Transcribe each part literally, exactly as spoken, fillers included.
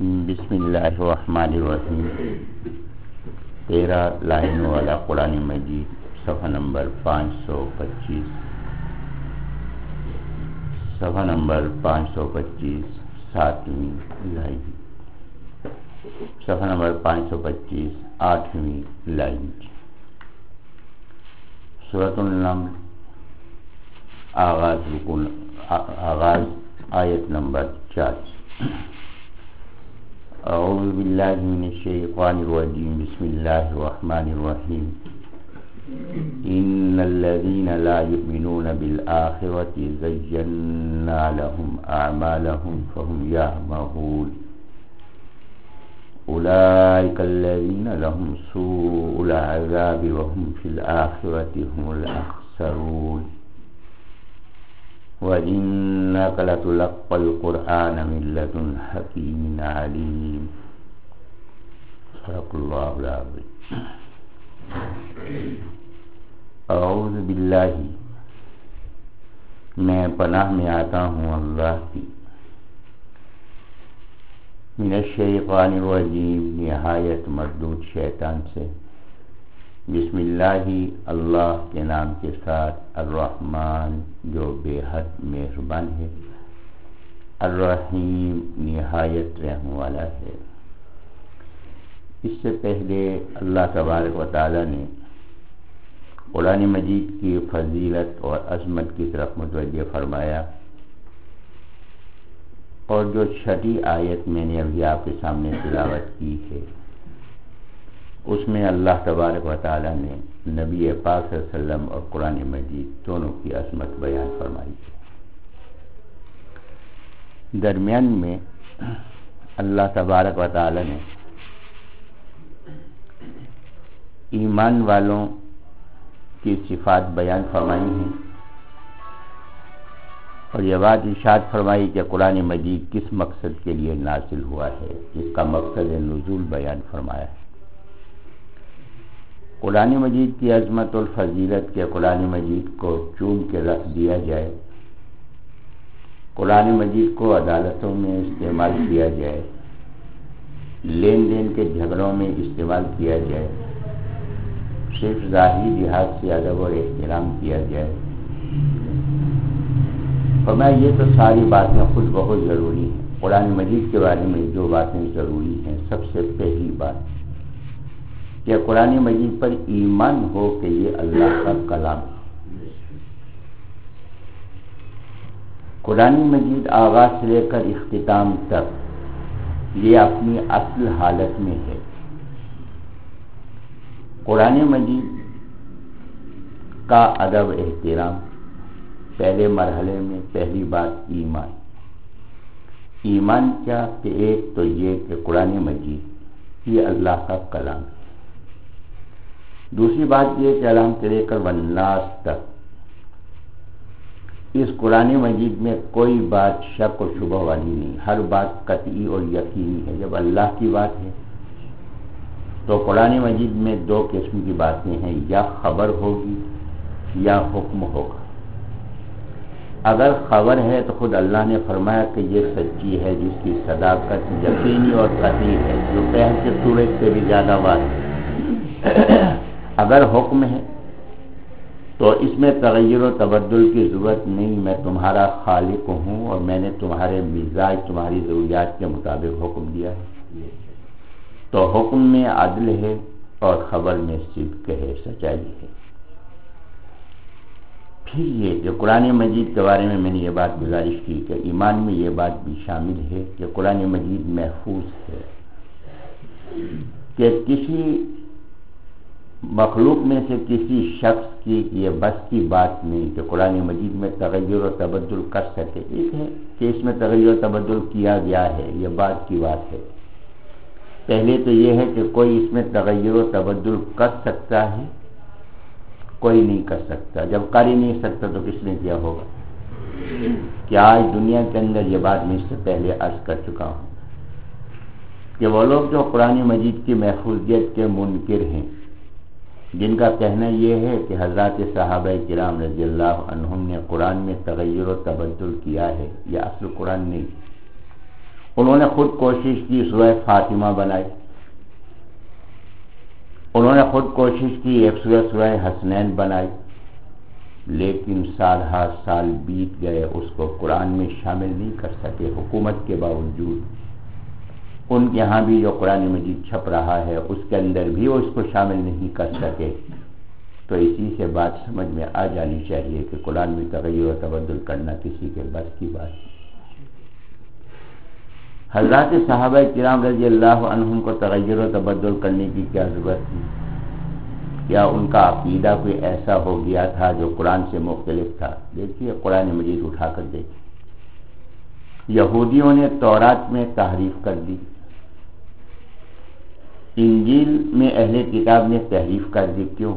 بسم اللہ الرحمن الرحیم. تیرہ لائنوں والا قرآن مجید، صفحہ نمبر پانچ سو پچیس. صفحہ نمبر پانچ سو پچیس، ساتویں لائن. صفحہ نمبر پانچ سو پچیس، آٹھویں لائن. سورۃ النمل، آغاز رکن آغاز آیت نمبر چار. اعوذ باللہ من الشیطان الرجیم، بسم اللہ الرحمن الرحیم. ان الذین لا یؤمنون بالآخرة زینا لهم اعمالهم فهم یعمهون. اولئک الذین لهم سوء العذاب وهم فی الآخرة هم الاخسرون. وَإِنَّكَ لَتُلَقَّى الْقُرْآنَ مِنْ لَدُنْ حَكِيمٍ عَلِيمٍ. صدق اللہ العظیم. اعوذ باللہ، میں پناہ میں آتا ہوں اللہ کی، من الشیطان الرجیم، نہایت مردود شیطان سے. بسم اللہ، اللہ کے نام کے ساتھ، الرحمن جو بے حد مہربان ہے، الرحیم نہایت رحم والا ہے. اس سے پہلے اللہ تبارک و تعالی نے قرآن مجید کی فضیلت اور عظمت کی طرف متوجہ فرمایا، اور جو چھٹی آیت میں نے ابھی آپ کے سامنے تلاوت کی ہے، اس میں اللہ تبارک و تعالی نے نبی پاک صلی اللہ علیہ وسلم اور قرآن مجید دونوں کی عظمت بیان فرمائی ہے. درمیان میں اللہ تبارک و تعالی نے ایمان والوں کی صفات بیان فرمائی ہیں، اور یہ بات ارشاد فرمائی کہ قرآن مجید کس مقصد کے لیے نازل ہوا ہے، اس کا مقصد نزول بیان فرمایا ہے. قرآن مجید کی عظمت اور فضیلت کے قرآن مجید کو چوم کے رکھ دیا جائے، قرآن مجید کو عدالتوں میں استعمال کیا جائے، لین دین کے جھگڑوں میں استعمال کیا جائے، صرف ظاہری لحاظ سے ادب اور احترام کیا جائے. فرمایا یہ تو ساری باتیں خود بہت ضروری ہیں. قرآن مجید کے بارے میں جو باتیں ضروری ہیں، سب سے پہلی بات کہ قرآن مجید پر ایمان ہو کہ یہ اللہ کا کلام ہے. قرآن مجید آغاز سے لے کر اختتام تک یہ اپنی اصل حالت میں ہے. قرآن مجید کا ادب احترام پہلے مرحلے میں پہلی بات ایمان. ایمان کیا کہ ایک تو یہ کہ قرآن مجید یہ اللہ کا کلام ہے. دوسری بات یہ کہ الحم سے لے کر والناس تک اس قرآن مجید میں کوئی بات شک و شبہ والی نہیں، ہر بات قطعی اور یقینی ہے. جب اللہ کی بات ہے تو قرآن مجید میں دو قسم کی باتیں ہیں، یا خبر ہوگی یا حکم ہوگا. اگر خبر ہے تو خود اللہ نے فرمایا کہ یہ سچی ہے، جس کی صداقت یقینی اور قطعی ہے، جو پہل کے سورج سے بھی زیادہ بات ہے. اگر حکم ہے تو اس میں تغیر و تبدل کی ضرورت نہیں. میں تمہارا خالق ہوں اور میں نے تمہارے مزاج، تمہاری ضروریات کے مطابق حکم دیا ہے. تو حکم میں عدل ہے اور خبر میں صدق ہے، سچائی ہے. پھر یہ کہ قرآن مجید کے بارے میں میں نے یہ بات گزارش کی کہ ایمان میں یہ بات بھی شامل ہے کہ قرآن مجید محفوظ ہے، کہ کسی مخلوق میں سے کسی شخص کی یہ بس کی بات نہیں کہ قرآن مجید میں تغیر و تبدل کر سکے. ایک ہے کہ اس میں تغیر و تبدل کیا گیا ہے، یہ بات کی بات ہے. پہلے تو یہ ہے کہ کوئی اس میں تغیر و تبدل کر سکتا ہے، کوئی نہیں کر سکتا. جب کر ہی نہیں سکتا تو کس نے کیا ہوگا؟ کیا آج دنیا کے اندر یہ بات میں اس سے پہلے عرض کر چکا ہوں کہ وہ لوگ جو قرآن مجید کی محفوظیت کے منکر ہیں، جن کا کہنا یہ ہے کہ حضرات صحابہ کرام رضی اللہ عنہم نے قرآن میں تغیر و تبدل کیا ہے، یہ اصل قرآن نہیں. انہوں نے خود کوشش کی سورہ فاطمہ بنائی، انہوں نے خود کوشش کی ایک سورہ سورہ حسنین بنائی، لیکن سال ہر سال بیت گئے، اس کو قرآن میں شامل نہیں کر سکے حکومت کے باوجود۔ ان کے ہاں بھی جو قرآن مجید چھپ رہا ہے اس کے اندر بھی وہ اس کو شامل نہیں کر سکے۔ تو اسی سے بات سمجھ میں آ جانی چاہیے کہ قرآن میں تغیر و تبدل کرنا کسی کے بس کی بات نہیں۔ حضرات صحابہ کرام رضی اللہ عنہم کو تغیر و تبدل کرنے کی کیا ضرورت تھی؟ کیا ان کا عقیدہ کوئی ایسا ہو گیا تھا جو قرآن سے مختلف تھا؟ دیکھیے قرآن مجید اٹھا کر دیکھیے، یہودیوں نے تورات میں تحریف کر دی، انجیل میں اہل کتاب نے تحریف کر دی، کیوں؟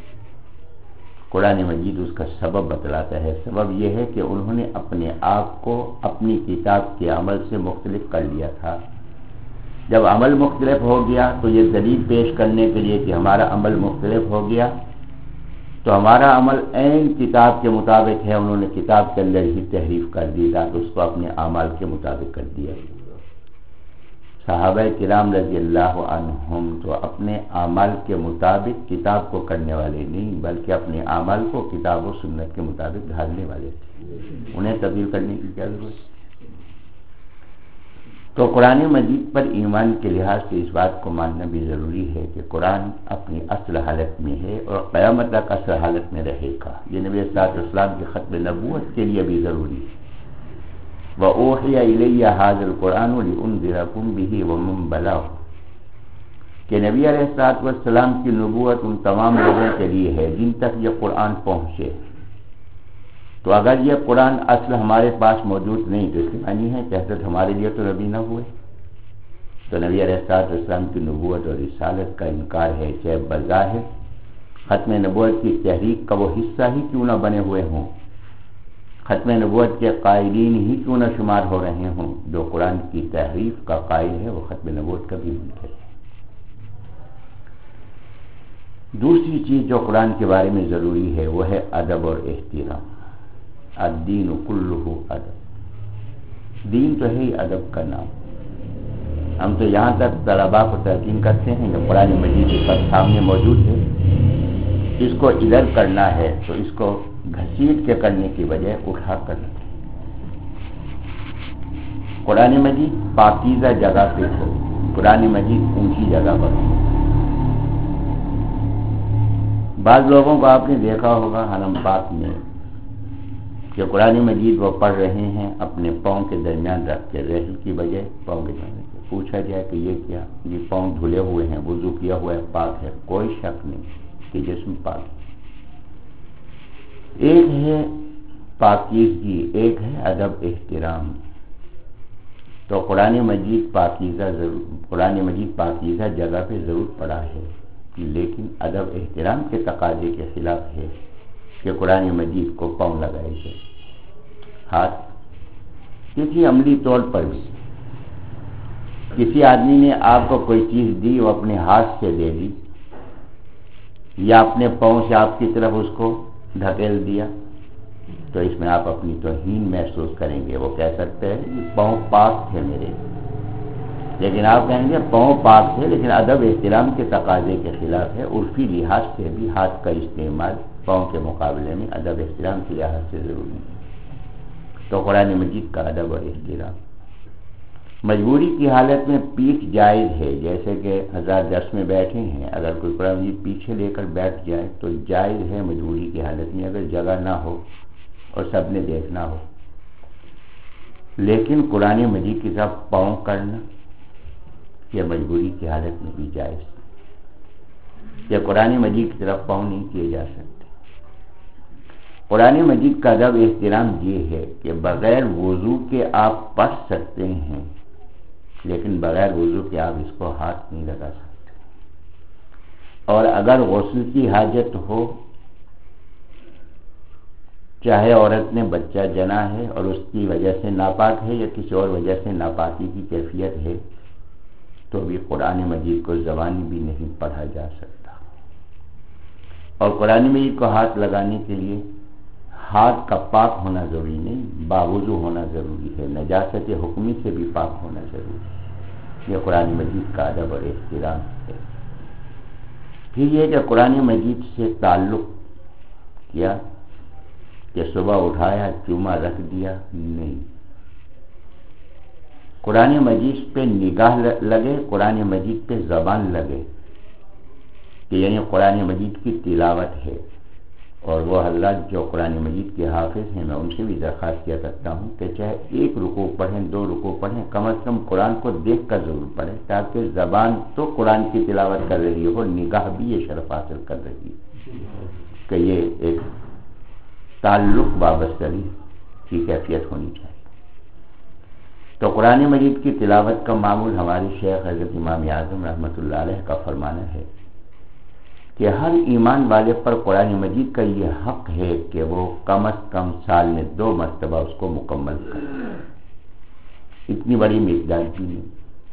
قرآن مجید اس کا سبب بتلاتا ہے۔ سبب یہ ہے کہ انہوں نے اپنے آپ کو اپنی کتاب کے عمل سے مختلف کر لیا تھا۔ جب عمل مختلف ہو گیا تو یہ دلیل پیش کرنے کے لیے کہ ہمارا عمل مختلف ہو گیا تو ہمارا عمل عین کتاب کے مطابق ہے، انہوں نے کتاب کے اندر ہی تحریف کر دی تھا تو اس کو اپنے اعمال کے مطابق کر دیا۔ صحابہ کرام رضی اللہ عنہم تو اپنے اعمال کے مطابق کتاب کو کرنے والے نہیں، بلکہ اپنے اعمال کو کتاب و سنت کے مطابق ڈھالنے والے تھے، انہیں تبدیل کرنے کی کیا ضرورت ہے؟ تو قرآن مجید پر ایمان کے لحاظ سے اس بات کو ماننا بھی ضروری ہے کہ قرآن اپنی اصل حالت میں ہے اور قیامت تک اصل حالت میں رہے گا۔ یہ نبی صلی اللہ علیہ وسلم کے ختم نبوت کے لیے بھی ضروری ہے۔ وَأُوحِيَ إِلَيَّ هَذَا الْقُرْآنُ لِأُنذِرَكُم بِهِ وَمَن بَلَغَ، کہ نبی علیہ الصلوۃ والسلام کی نبوت ان تمام لوگوں کے لیے ہے جن تک یہ قرآن پہنچے۔ تو اگر یہ قرآن اصل ہمارے پاس موجود نہیں تو اس کی معنی ہے کہ حضرت ہمارے لیے تو نبی نہ ہوئے، تو نبی علیہ الصلوۃ والسلام کی نبوت اور رسالت کا انکار ہے، چاہے بظاہر ختم نبوت کی تحریک کا وہ حصہ ہی کیوں نہ بنے ہوئے ہوں، ختم نبوت کے قائلین ہی کیوں نہ شمار ہو رہے ہوں، جو قرآن کی تحریف کا قائل ہے وہ ختم نبوت کا بھی منکر ہے۔ دوسری چیز جو قرآن کے بارے میں ضروری ہے وہ ہے ادب اور احترام۔ الدین کلہ ادب، دین تو ہے ہی ادب کا نام۔ ہم تو یہاں تک طلباء کو تلقین کرتے ہیں کہ قرآن مجید کے سامنے موجود ہے، اس کو ادھر کرنا ہے تو اس کو گھسیٹ کے کرنے کی بجائے اٹھا کر، قرآن مجید پاکیزہ جگہ پہ ہو، قرآن مجید اونچی جگہ پر ہو۔ بعض لوگوں کو آپ نے دیکھا ہوگا حرم پاک میں کہ قرآن مجید وہ پڑھ رہے ہیں اپنے پاؤں کے درمیان رکھ کے، رحل کی بجائے پاؤں کے درمیان۔ پوچھا جائے کہ یہ کیا؟ یہ پاؤں دھلے ہوئے ہیں، وضو کیا ہوا ہے، پاک ہے، کوئی شک نہیں کہ جسم پاک ہے۔ ایک ہے پاکیزگی، ایک ہے ادب احترام۔ تو قرآن مجید پاکیزہ ضرور قرآن مجید پاکیزہ جگہ پہ ضرور پڑا ہے، لیکن ادب احترام کے تقاضے کے خلاف ہے کہ قرآن مجید کو پاؤں لگائے جائے، ہاتھ۔ کسی عملی طور پر بھی کسی آدمی نے آپ کو کوئی چیز دی، وہ اپنے ہاتھ سے دے دی یا اپنے پاؤں سے آپ کی طرف اس کو ڈھکیل دیا تو اس میں آپ اپنی توہین محسوس کریں گے۔ وہ کہہ سکتے ہیں کہ پاؤں پاک تھے میرے، لیکن آپ کہیں گے پاؤں پاک تھے، لیکن ادب احترام کے تقاضے کے خلاف ہے۔ عرفی لحاظ سے بھی ہاتھ کا استعمال پاؤں کے مقابلے میں ادب احترام کے لحاظ سے ضروری ہے۔ تو قرآن مجید کا ادب اور احترام۔ مجبوری کی حالت میں پیٹھ جائز ہے، جیسے کہ حضرات درس میں بیٹھے ہیں، اگر کوئی قرآن مجید پیچھے لے کر بیٹھ جائے تو جائز ہے مجبوری کی حالت میں، اگر جگہ نہ ہو اور سب نے دیکھنا ہو۔ لیکن قرآن مجید کی طرف پاؤں کرنا یہ مجبوری کی حالت میں بھی جائز ہے، یہ قرآن مجید کی طرف پاؤں نہیں کیے جا سکتے۔ قرآن مجید کا ادب احترام یہ ہے کہ بغیر وضو کے آپ پڑھ سکتے ہیں، لیکن بغیر وضو کے آپ اس کو ہاتھ نہیں لگا سکتے۔ اور اگر غسل کی حاجت ہو، چاہے عورت نے بچہ جنا ہے اور اس کی وجہ سے ناپاک ہے یا کسی اور وجہ سے ناپاکی کی کیفیت ہے، تو بھی قرآن مجید کو زبانی بھی نہیں پڑھا جا سکتا۔ اور قرآن مجید کو ہاتھ لگانے کے لیے ہاتھ کا پاک ہونا ضروری نہیں، باوضو ہونا ضروری ہے، نجاست حکمی سے بھی پاک ہونا ضروری ہے۔ یہ قرآن مجید کا ادب اور احترام ہے۔ پھر یہ کہ قرآن مجید سے تعلق کیا کہ صبح اٹھایا چوما رکھ دیا، نہیں، قرآن مجید پہ نگاہ لگے، قرآن مجید پہ زبان لگے، کہ یعنی قرآن مجید کی تلاوت ہے۔ اور وہ حضرات جو قرآن مجید کے حافظ ہیں، میں ان سے بھی درخواست کیا کرتا ہوں کہ چاہے ایک رکوع پڑھیں، دو رکوع پڑھیں، کم از کم قرآن کو دیکھ کر ضرور پڑھیں، تاکہ زبان تو قرآن کی تلاوت کر رہی ہو، نگاہ بھی یہ شرف حاصل کر رہی ہے کہ یہ ایک تعلق وابستگی کی کیفیت ہونی چاہیے۔ تو قرآن مجید کی تلاوت کا معمول ہمارے شیخ حضرت امام اعظم رحمۃ اللہ علیہ کا فرمانا ہے کہ ہر ایمان والے پر قرآن مجید کا یہ حق ہے کہ وہ کم از کم سال میں دو مرتبہ اس کو مکمل کرے۔ اتنی بڑی مقدار کی نہیں۔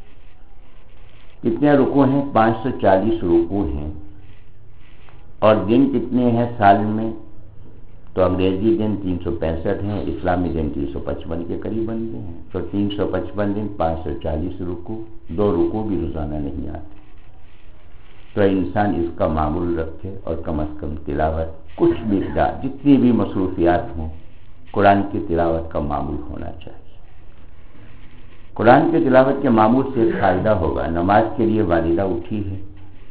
کتنے رکوع ہیں؟ پانچ سو چالیس رکوع ہیں، اور دن کتنے ہیں سال میں؟ تو انگریزی دن تین سو پینسٹھ ہیں، اسلامی دن تین سو پچپن کے قریب بنتے ہیں، تو تین سو پچپن دن، پانچ سو چالیس رکوع، دو رکوع بھی روزانہ نہیں آتے۔ تو انسان اس کا معمول رکھے اور کم از کم تلاوت کچھ مقدار، جتنی بھی مصروفیات ہوں، قرآن کی تلاوت کا معمول ہونا چاہیے۔ قرآن کی تلاوت کے معمول سے ایک فائدہ ہوگا۔ نماز کے لیے والدہ اٹھی ہے،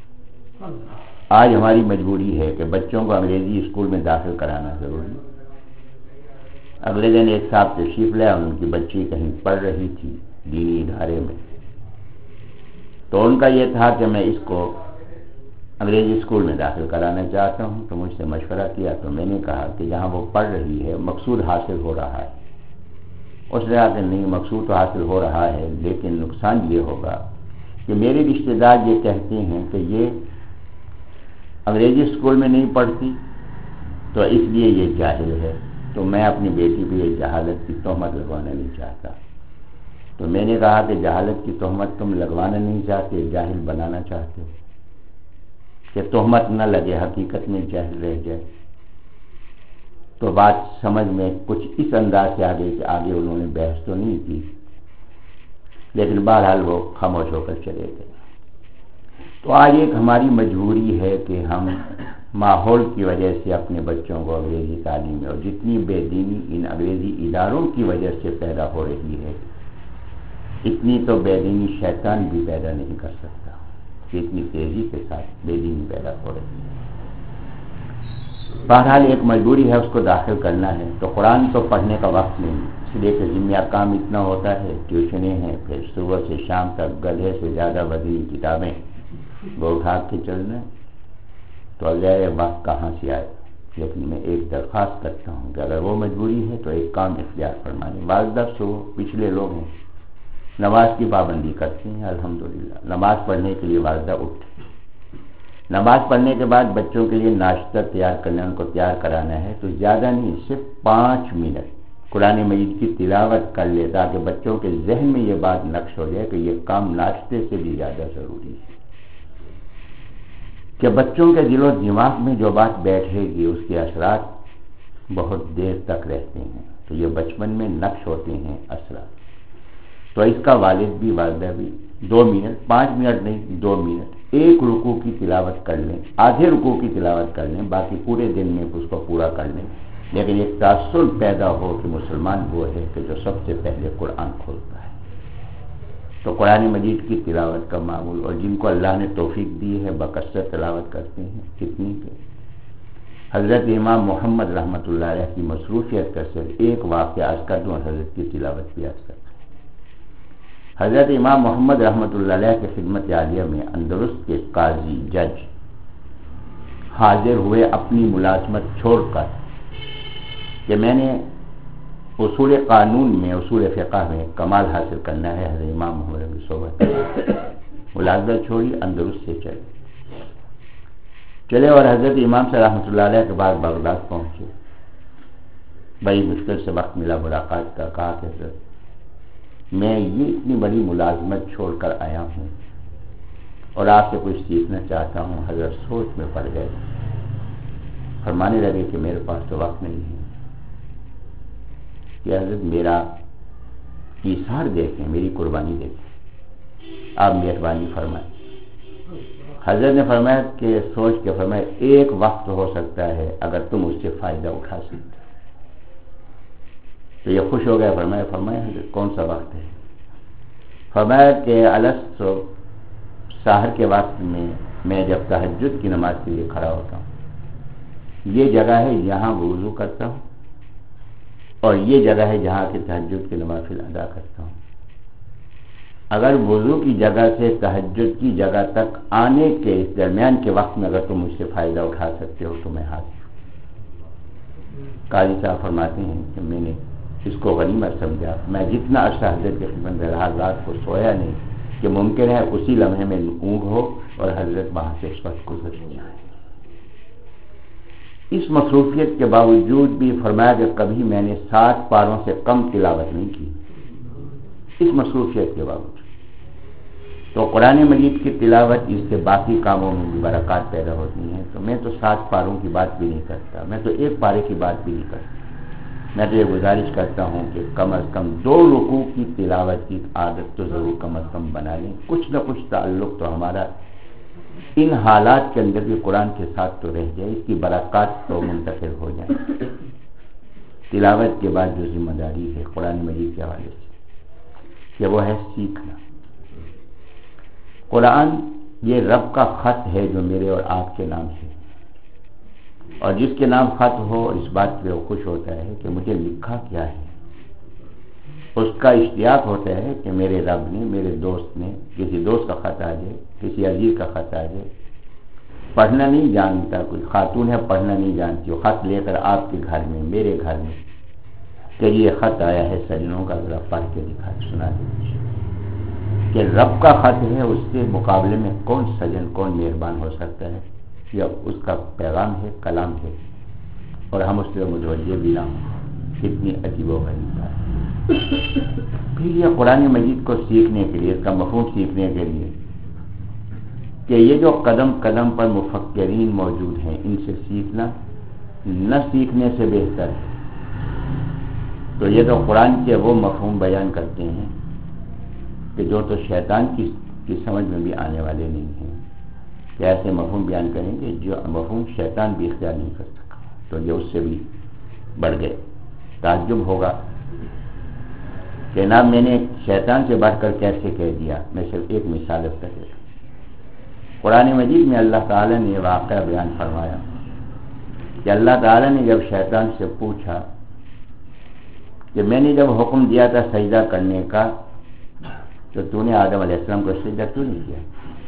آج ہماری مجبوری ہے کہ بچوں کو انگریزی اسکول میں داخل کرانا ضروری ہے۔ اگلے دن ایک صاحب تشریف لے، ان کی بچی کہیں پڑھ رہی تھی دینی ادارے میں، تو ان کا یہ تھا کہ میں اس کو انگریزی اسکول میں داخل کرانا چاہتا ہوں، تو مجھ سے مشورہ کیا، تو میں نے کہا کہ جہاں وہ پڑھ رہی ہے مقصود حاصل ہو رہا ہے۔ اس نے کہا کہ نہیں، مقصود تو حاصل ہو رہا ہے، لیکن نقصان یہ ہوگا کہ میرے رشتہ دار یہ کہتے ہیں کہ یہ انگریزی اسکول میں نہیں پڑھتی، تو اس لیے یہ جاہل ہے، تو میں اپنی بیٹی پہ یہ جہالت کی تہمت لگوانا نہیں چاہتا۔ تو میں نے کہا کہ جہالت کی تہمت تم لگوانا نہیں چاہتے، جاہل بنانا چاہتے ہو، کہ تہمت نہ لگے، حقیقت میں جاہل رہ جائے۔ تو بات سمجھ میں کچھ اس انداز سے آگے کہ آگے انہوں نے بحث تو نہیں کی، لیکن بہرحال وہ خاموش ہو کر چلے گئے۔ تو آج ایک ہماری مجبوری ہے کہ ہم ماحول کی وجہ سے اپنے بچوں کو انگریزی تعلیم میں، اور جتنی بے دینی ان انگریزی اداروں کی وجہ سے پیدا ہو رہی ہے، اتنی تو بے دینی شیطان بھی پیدا نہیں کر سکتا کہ اتنی تیزی کے ساتھ بے دینی پیدا ہو رہی ہے۔ بہرحال ایک مجبوری ہے، اس کو داخل کرنا ہے۔ تو قرآن تو پڑھنے کا وقت نہیں، اس لیے کہ ذمہ کام اتنا ہوتا ہے، ٹیوشنیں ہیں، پھر صبح سے شام تک گدھے سے زیادہ وزنی کتابیں وہ اٹھا کے چلنا، تو غیر وقت کہاں سے آئے۔ لیکن میں ایک درخواست کرتا ہوں کہ اگر وہ مجبوری ہے تو ایک کام اختیار فرمائیں۔ والدہ سو پچھلے لوگ ہیں، نماز کی پابندی کرتے ہیں، الحمدللہ نماز پڑھنے کے لیے والدہ اٹھے، نماز پڑھنے کے بعد بچوں کے لیے ناشتہ تیار کرنا، ان کو تیار کرانا ہے، تو زیادہ نہیں، صرف پانچ منٹ قرآن مجید کی تلاوت کر لے، تاکہ بچوں کے ذہن میں یہ بات نقش ہو جائے کہ یہ کام ناشتے سے بھی زیادہ ضروری ہے، کہ بچوں کے دل و دماغ میں جو بات بیٹھے گی اس کے اثرات بہت دیر تک رہتے ہیں، تو یہ بچپن میں نقش ہوتے ہیں اثرات۔ تو اس کا والد بھی والدہ بھی دو منٹ، پانچ منٹ نہیں، دو منٹ ایک رکوع کی تلاوت کر لیں، آدھے رکوع کی تلاوت کر لیں، باقی پورے دن میں اس کو پورا کر لیں، لیکن ایک تاثر پیدا ہو کہ مسلمان وہ ہے کہ جو سب سے پہلے قرآن کھولتا ہے۔ تو قرآن مجید کی تلاوت کا معمول، اور جن کو اللہ نے توفیق دی ہے بکثرت تلاوت کرتے ہیں، کتنی کہ حضرت امام محمد رحمۃ اللہ علیہ کی مصروفیت کا صرف ایک واقعہ عرض کر دوں، حضرت کی تلاوت بھی عرض کر دوں۔ حضرت امام محمد رحمۃ اللہ علیہ کی خدمت عالیہ میں اندلس کے قاضی جج حاضر ہوئے اپنی ملازمت چھوڑ کر کہ میں نے اصول قانون میں، اصول فقہ میں کمال حاصل کرنا ہے، حضرت امام محمد کی صحبت ملازمت چھوڑی، اندلس سے چلے چلے اور حضرت امام سے رحمۃ اللہ علیہ کے بعد بغداد پہنچے۔ بڑی مشکل سے وقت ملا ملاقات کا، کہا کہ حضرت میں یہ اتنی بڑی ملازمت چھوڑ کر آیا ہوں اور آپ سے کچھ سیکھنا چاہتا ہوں۔ حضرت سوچ میں پڑ گئے، فرمانے لگے کہ میرے پاس تو وقت نہیں ہے، کہ حضرت میرا ایثار دیکھیں، میری قربانی دیکھیں، آپ مہربانی فرمائیں۔ حضرت نے فرمایا کہ سوچ کے فرمایا ایک وقت ہو سکتا ہے اگر تم اس سے فائدہ اٹھا سکتے، تو یہ خوش ہو گیا۔ فرمایا فرمایا حضرت کون سا وقت ہے؟ فرمایا کہ الستو سحر کے وقت میں میں جب تہجد کی نماز کے لیے کھڑا ہوتا ہوں، یہ جگہ ہے یہاں وضو کرتا ہوں، اور یہ جگہ ہے جہاں کے تہجد کی نوافل ادا کرتا ہوں۔ اگر وضو کی جگہ سے تہجد کی جگہ تک آنے کے اس درمیان کے وقت میں اگر تم مجھ سے فائدہ اٹھا سکتے ہو تو میں حاضر ہوں۔ قاضی صاحب فرماتے ہیں کہ میں نے اس کو غنیمت سمجھا، میں جتنا عرصہ حضرت کے خدمت میں رہا رات کو سویا نہیں کہ ممکن ہے اسی لمحے میں اونگ ہو اور حضرت وہاں سے اس وقت گزر جائے۔ اس مصروفیت کے باوجود بھی فرمایا کہ کبھی میں نے سات پاروں سے کم تلاوت نہیں کی، اس مصروفیت کے باوجود۔ تو قرآن مجید کی تلاوت اس سے باقی کاموں میں بھی برکات پیدا ہوتی ہیں۔ تو میں تو سات پاروں کی بات بھی نہیں کرتا، میں تو ایک پارے کی بات بھی نہیں کرتا، میں تو یہ گزارش کرتا ہوں کہ کم از کم دو رکوع کی تلاوت کی عادت تو ضرور کم از کم بنا لیں۔ کچھ نہ کچھ تعلق تو ہمارا ان حالات کے اندر بھی قرآن کے ساتھ تو رہ جائے، اس کی برکات تو منتقل ہو جائیں۔ تلاوت کے بعد جو ذمہ داری ہے قرآن مجید کے حوالے سے کہ وہ ہے سیکھنا۔ قرآن یہ رب کا خط ہے جو میرے اور آپ کے نام سے، اور جس کے نام خط ہو اس بات پہ وہ خوش ہوتا ہے کہ مجھے لکھا کیا ہے، اس کا اشتیاق ہوتا ہے کہ میرے رب نے، میرے دوست نے، کسی دوست کا خط آ جائے، کسی عزیز کا خط آ جائے، پڑھنا نہیں جانتا، کوئی خاتون ہے پڑھنا نہیں جانتی، وہ خط لے کر آپ کے گھر میں، میرے گھر میں کہ یہ خط آیا ہے سجنوں کا، ذرا پڑھ کے دکھا سنا دیجیے کہ رب کا خط ہے، اس کے مقابلے میں کون سجن، کون مہربان ہو سکتا ہے، یا اس کا پیغام ہے، کلام ہے، اور ہم اس سے متوجہ بھی نہ ہوں۔ کتنی عجیب و غریب بات۔ پھر یہ قرآن مجید کو سیکھنے کے لیے، اس کا مفہوم سیکھنے کے لیے کہ یہ جو قدم قدم پر مفکرین موجود ہیں، ان سے سیکھنا نہ سیکھنے سے بہتر ہے۔ تو یہ تو قرآن کے وہ مفہوم بیان کرتے ہیں کہ جو تو شیطان کی کی سمجھ میں بھی آنے والے نہیں ہیں، کہ ایسے مفہوم بیان کریں گے جو مفہوم شیطان بھی اختیار نہیں کر سکا، تو یہ اس سے بھی بڑھ گئے۔ تعجب ہوگا کہ نا میں نے شیطان سے بڑھ کر کیسے کہہ دیا۔ میں صرف ایک مثال اب تک دیتا ہوں۔ قرآن مجید میں اللہ تعالیٰ نے یہ واقعہ بیان فرمایا کہ اللہ تعالیٰ نے جب شیطان سے پوچھا کہ میں نے جب حکم دیا تھا سجدہ کرنے کا تو تو نے آدم علیہ السلام کو سجدہ کیوں نہیں کیا؟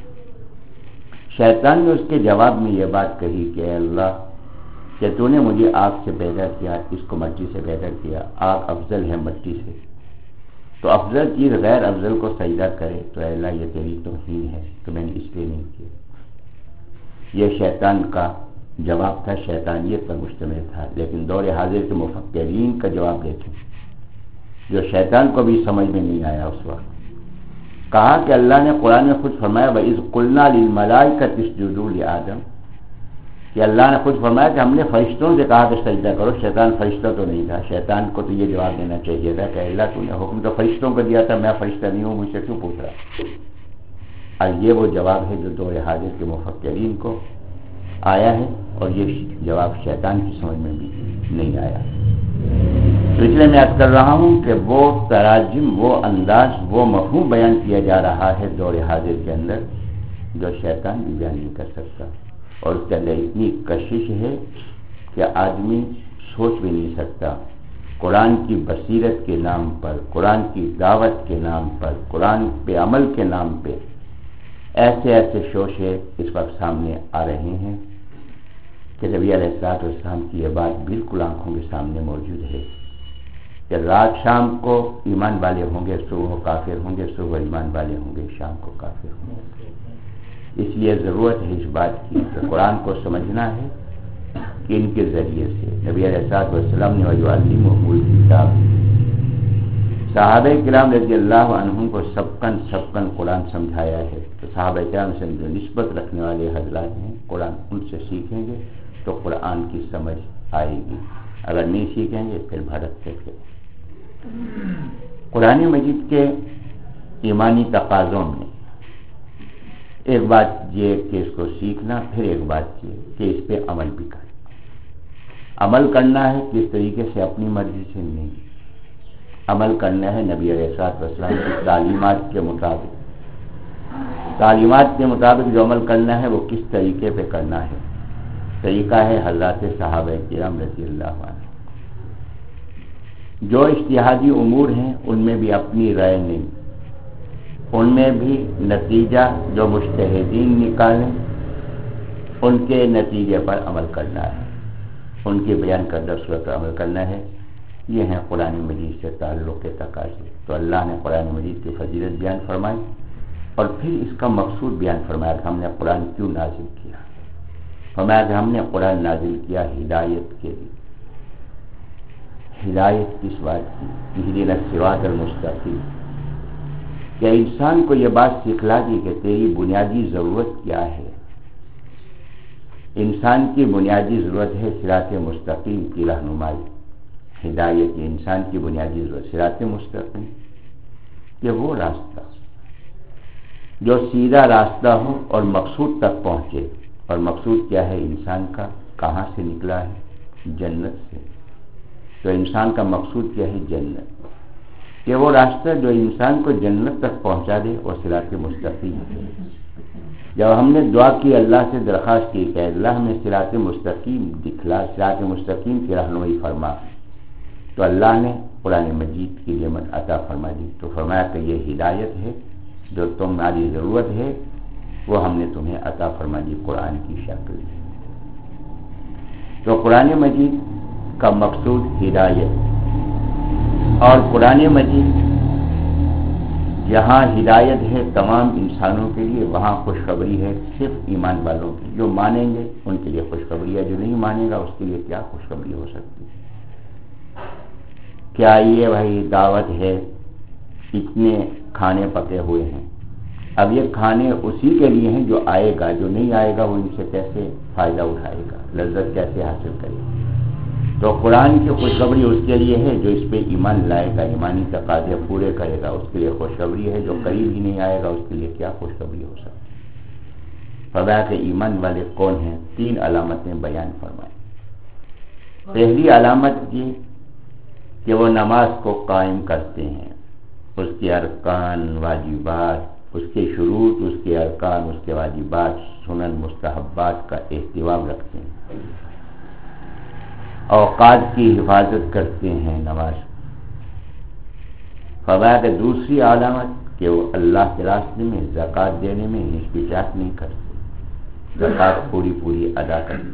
شیطان نے اس کے جواب میں یہ بات کہی کہ اے اللہ، کہ تو نے مجھے آگ سے پیدا کیا، اس کو مٹی سے پیدا کیا، آگ افضل ہے مٹی سے، تو افضل چیز غیر افضل کو سجدہ کرے تو اے اللہ یہ تیری توہین ہے، تو میں نے اس لیے نہیں کیا۔ یہ شیطان کا جواب تھا، شیطانیت پر مشتمل تھا۔ لیکن دور حاضر کے مفکرین کا جواب دیکھیں جو شیطان کو بھی سمجھ میں نہیں آیا اس وقت۔ کہا کہ اللہ نے قرآن میں خود فرمایا وَإِذْ قُلْنَا لِلْمَلَائِكَةِ اسْجُدُوا لِآدَمَ، کہ اللہ نے خود فرمایا کہ ہم نے فرشتوں سے کہا کہ سجدہ کرو۔ شیطان فرشتہ تو نہیں تھا، شیطان کو تو یہ جواب دینا چاہیے تھا کہ اللہ تو نے حکم تو فرشتوں کو دیا تھا، میں فرشتہ نہیں ہوں، مجھ سے کیوں پوچھ رہا؟ اور یہ وہ جواب ہے جو دور حاضر کے مفکرین کو آیا ہے، اور یہ جواب شیطان کی سمجھ میں بھی نہیں آیا۔ تو اس لیے میں عرض کر رہا ہوں کہ وہ تراجم، وہ انداز، وہ مفہوم بیان کیا جا رہا ہے دور حاضر کے اندر جو شیطان بھی بیان نہیں کر سکتا، اور اس کے اندر اتنی کشش ہے کہ آدمی سوچ بھی نہیں سکتا۔ قرآن کی بصیرت کے نام پر، قرآن کی دعوت کے نام پر، قرآن پہ عمل کے نام پہ ایسے ایسے شوشے اس وقت سامنے آ رہے ہیں کہ نبی علیہ الصلوۃ والسلام کی یہ بات بالکل آنکھوں کے سامنے موجود ہے کہ رات شام کو ایمان والے ہوں گے، صبح کافر ہوں گے، صبح ایمان والے ہوں گے، شام کو کافر ہوں گے۔ اس لیے ضرورت ہے اس بات کی کہ قرآن کو سمجھنا ہے کہ ان کے ذریعے سے نبی علیہ الصلوۃ والسلام نے وَيُعَلِّمُهُ الْكِتَابَ، صحابہ کرام رضی اللہ عنہم کو سبقاً سبقاً قرآن سمجھایا ہے۔ تو صحابہ کرام سے جو نسبت رکھنے والے حضرات ہیں قرآن ان سے سیکھیں گے تو قرآن کی سمجھ آئے گی، اگر نہیں سیکھیں گے پھر بھٹکتے پھر۔ قرآن مجید کے ایمانی تقاضوں میں ایک بات یہ کہ اس کو سیکھنا، پھر ایک بات یہ کہ اس پہ عمل بھی کرنا۔ عمل کرنا ہے کس طریقے سے؟ اپنی مرضی سے نہیں، عمل کرنا ہے نبی علیہ الصلوۃ والسلام کی تعلیمات کے مطابق۔ تعلیمات کے مطابق جو عمل کرنا ہے وہ کس طریقے پہ کرنا ہے؟ طریقہ ہے حضرات صحابہ کرام رضی اللہ عنہ۔ جو اجتہادی امور ہیں ان میں بھی اپنی رائے نہیں، ان میں بھی نتیجہ جو مجتہدین نکالیں ان کے نتیجے پر عمل کرنا ہے، ان کی بیان کردہ صورت پر عمل کرنا ہے۔ یہ ہیں قرآن مجید سے تعلق کے تقاضے۔ تو اللہ نے قرآن مجید کی فضیلت بیان فرمائی اور پھر اس کا مقصود بیان فرمایا کہ ہم نے قرآن کیوں نازل کیا۔ فرمایا کہ ہم نے قرآن نازل کیا ہدایت کے لیے۔ ہدایت کس بات کی؟ اہدنا الصراط المستقیم، کہ انسان کو یہ بات سکھلا دی کہ تیری بنیادی ضرورت کیا ہے۔ انسان کی بنیادی ضرورت ہے صراط مستقیم کی رہنمائی، ہدایت۔ یہ انسان کی بنیادی ضرورت صراط مستقیم، یہ وہ راستہ جو سیدھا راستہ ہو اور مقصود تک پہنچے۔ اور مقصود کیا ہے انسان کا؟ کہاں سے نکلا ہے؟ جنت سے۔ تو انسان کا مقصود کیا ہے؟ جنت۔ کہ وہ راستہ جو انسان کو جنت تک پہنچا دے اور صراط مستقیم ہے۔ جب ہم نے دعا کی، اللہ سے درخواست کی کہ اللہ ہمیں صراط مستقیم دکھلا، صراط مستقیم کی رہنمائی فرما، تو اللہ نے قرآن مجید کی نعمت عطا فرما دی۔ تو فرمایا کہ یہ ہدایت ہے جو تمہاری ضرورت ہے، وہ ہم نے تمہیں عطا فرما دی قرآن کی شکل میں۔ تو قرآن مجید کا مقصود ہدایت، اور قرآن مجید جہاں ہدایت ہے تمام انسانوں کے لیے، وہاں خوشخبری ہے صرف ایمان والوں کی۔ جو مانیں گے ان کے لیے خوشخبری ہے، جو نہیں مانے گا اس کے لیے کیا خوشخبری ہو سکتی ہے؟ کیا یہ بھائی دعوت ہے، اتنے کھانے پکے ہوئے ہیں، اب یہ کھانے اسی کے لیے ہیں جو آئے گا، جو نہیں آئے گا وہ ان سے کیسے فائدہ اٹھائے گا، لذت کیسے حاصل کرے گا؟ تو قرآن کی خوشخبری اس کے لیے ہے جو اس پہ ایمان لائے گا، ایمانی تقاضے پورے کرے گا، اس کے لیے خوشخبری ہے۔ جو قریب ہی نہیں آئے گا اس کے لیے کیا خوشخبری ہو سکتی ہے؟ فرمایا کہ ایمان والے کون ہیں؟ تین علامتیں بیان فرمائیں۔ پہلی علامت یہ کہ وہ نماز کو قائم کرتے ہیں، اس کے ارکان، واجبات، اس کے شروط، اس کے ارکان، اس کے واجبات، سنن، مستحبات کا اہتمام رکھتے ہیں، اوقات کی حفاظت کرتے ہیں نماز۔ فرمایا کہ دوسری علامت کہ وہ اللہ کے راستے میں زکوٰۃ دینے میں ہچکچاہٹ نہیں کرتے، زکوٰۃ پوری پوری ادا کرتے۔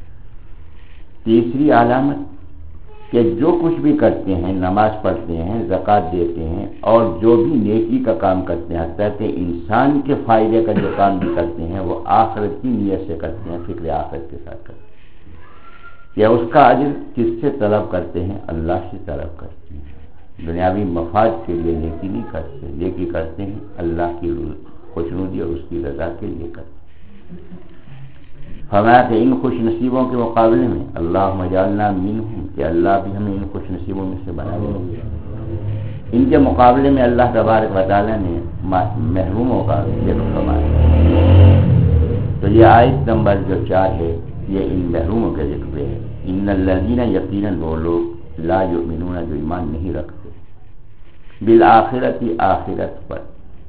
تیسری علامت کہ جو کچھ بھی کرتے ہیں، نماز پڑھتے ہیں، زکوٰۃ دیتے ہیں، اور جو بھی نیکی کا کام کرتے ہیں، حتیٰ کہ انسان کے فائدے کا جو کام بھی کرتے ہیں وہ آخرت کی نیت سے کرتے ہیں، فکر آخرت کے ساتھ کرتے ہیں۔ یا اس کا اجر کس سے طلب کرتے ہیں؟ اللہ سے طلب کرتے ہیں۔ دنیاوی مفاد کے لیے نیکی نہیں کرتے، نیکی کرتے ہیں اللہ کی خوشنودی اور اس کی رضا کے لیے کرتے ہیں۔ فرمایا کہ ان خوش نصیبوں کے مقابلے میں اللہم اجعلنا منہم، کہ اللہ بھی ہمیں ان خوش نصیبوں میں سے بنا دے۔ ان کے مقابلے میں اللہ تبارک و تعالیٰ نے محروموں کا ذکر فرمایا۔ تو یہ آیت نمبر جو چار ہے یہ ان محروموں کے ذکر ہے۔ ان الذین، یقیناً وہ لوگ، لا یؤمنون، جو ایمان نہیں رکھتے، بالآخرۃ، آخرت پر،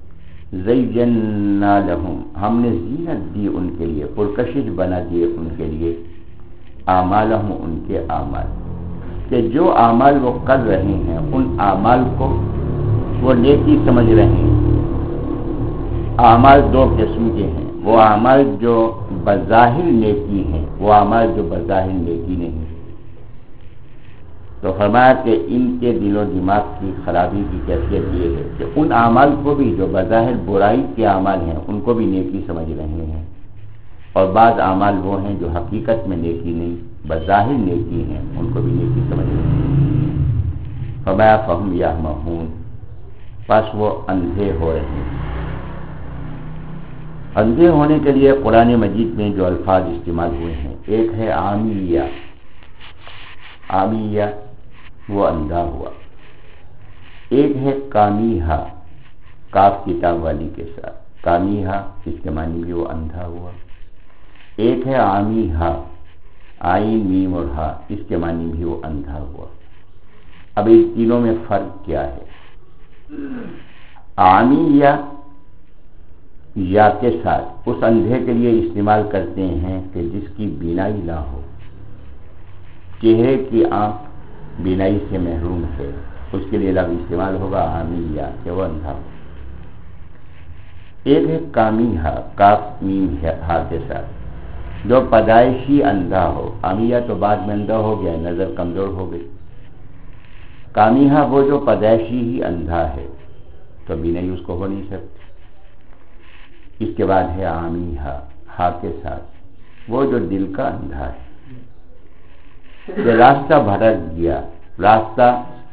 زینا لہم، ہم نے زینت دی ان کے لیے، پرکشش بنا دیے ان کے لیے، اعمالہم، ان کے اعمال، کہ جو اعمال وہ کر رہے ہیں ان اعمال کو وہ نیکی سمجھ رہے ہیں۔ اعمال دو قسم کے ہیں، وہ اعمال جو بظاہر نیکی ہیں، وہ اعمال جو بظاہر نیکی نہیں۔ تو فرمایا کہ ان کے دل و دماغ کی خرابی کی کیفیت یہ ہے کہ ان اعمال کو بھی جو بظاہر برائی کے اعمال ہیں ان کو بھی نیکی سمجھ رہے ہیں، اور بعض اعمال وہ ہیں جو حقیقت میں نیکی نہیں، بظاہر نیکی ہیں، ان کو بھی نیکی سمجھ رہے ہیں۔ فرمایا فہم یعمہون، پس وہ اندھے ہو رہے ہیں۔ اندھے ہونے کے لیے قرآن مجید میں جو الفاظ استعمال ہوئے ہیں، ایک ہے عامیہ، عامیہ وہ اندھا ہوا، ایک ہے کامیہا، کاف کتاب والی کے ساتھ، کامیہا اس کے معنی بھی وہ اندھا ہوا۔ ایک ہے عامیہا، عین میم اور ہا، اس کے معنی بھی وہ اندھا ہوا۔ اب ان تینوں میں فرق کیا ہے؟ عامی یا یا کے ساتھ اس اندھے کے لیے استعمال کرتے ہیں کہ جس کی بینائی نہ ہو، چہرے کی آنکھ بینائی سے محروم ہے، اس کے لیے لفظ استعمال ہوگا عامی یا، کہ وہ اندھا ہو۔ ایک ہے کامیہا، کاف میم ہا کے ساتھ، جو پیدائشی اندھا ہو۔ عامیہ تو بعد میں اندھا ہو گیا، نظر کمزور ہو گئی۔ کامیہا وہ جو پیدائشی ہی اندھا ہے، تو بینائی اس کو ہو نہیں سکتی۔ اس کے بعد ہے عامیہا، ہا کے ساتھ، وہ جو دل کا اندھا ہے، کہ راستہ بھٹک گیا۔ راستہ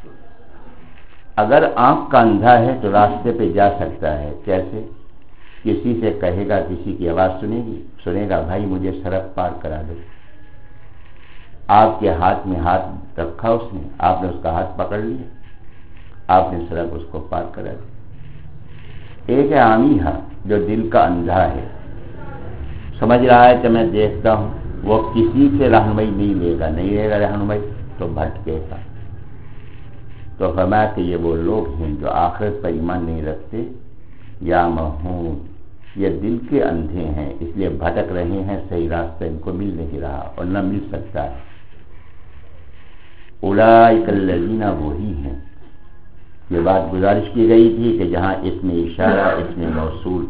اگر آنکھ کا اندھا ہے تو راستے پہ جا سکتا ہے، کیسے؟ کسی سے کہے گا، کسی کی آواز سنے گی سنے گا بھائی مجھے سڑک پار کرا دو، آپ کے ہاتھ میں ہاتھ رکھا اس نے، آپ نے اس کا ہاتھ پکڑ لیا، آپ نے سڑک اس کو پار کرا دی۔ ایک ہے عامیہا، جو دل کا اندھا ہے، سمجھ رہا ہے کہ میں دیکھتا ہوں، وہ کسی سے رہنمائی نہیں لے گا، نہیں لے گا رہنمائی تو بھٹکے گا۔ تو فرمایا کہ یہ وہ لوگ ہیں جو آخرت پر ایمان نہیں رکھتے، یا مہون، یہ دل کے اندھے ہیں، اس لیے بھٹک رہے ہیں، صحیح راستہ ان کو مل نہیں رہا اور نہ مل سکتا ہے۔ اولئک الذین، وہی ہیں، یہ بات گزارش کی گئی تھی کہ جہاں اس میں اشارہ، اس میں موصول